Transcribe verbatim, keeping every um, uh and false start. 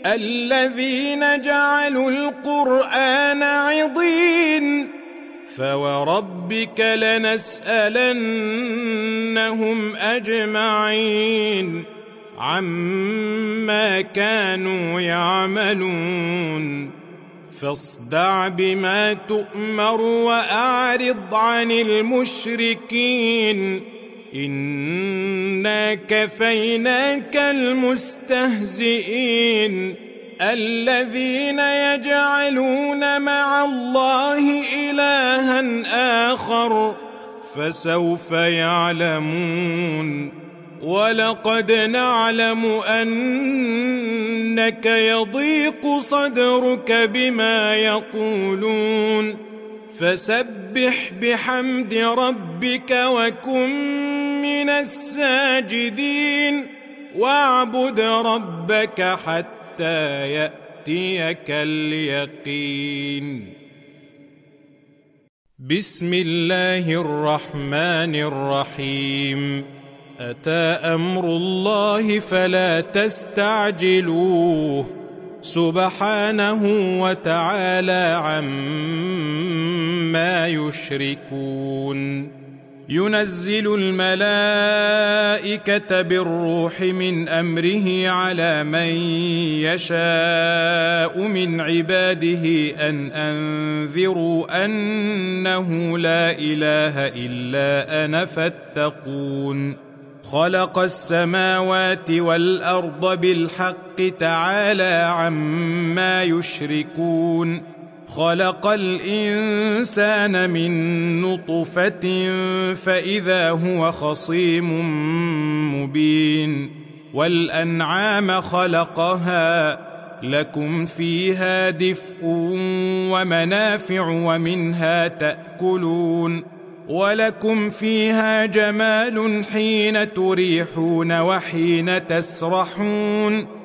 الذين جعلوا القرآن عضين فوربك لنسألنهم أجمعين عما كانوا يعملون فاصدع بما تؤمر وأعرض عن المشركين إنا كفيناك المستهزئين الذين يجعلون مع الله إلها آخر فسوف يعلمون ولقد نعلم أنك يضيق صدرك بما يقولون فسبح بحمد ربك وكن من الساجدين واعبد ربك حتى يأتيك اليقين. بسم الله الرحمن الرحيم. أتى أمر الله فلا تستعجلوه سبحانه وتعالى عما يشركون. ينزل الملائكة بالروح من أمره على من يشاء من عباده أن أنذروا أنه لا إله إلا أنا فاتقون. خلق السماوات والأرض بالحق تعالى عما يشركون. خلق الإنسان من نطفة فإذا هو خصيم مبين. والأنعام خلقها لكم فيها دفء ومنافع ومنها تأكلون ولكم فيها جمال حين تريحون وحين تسرحون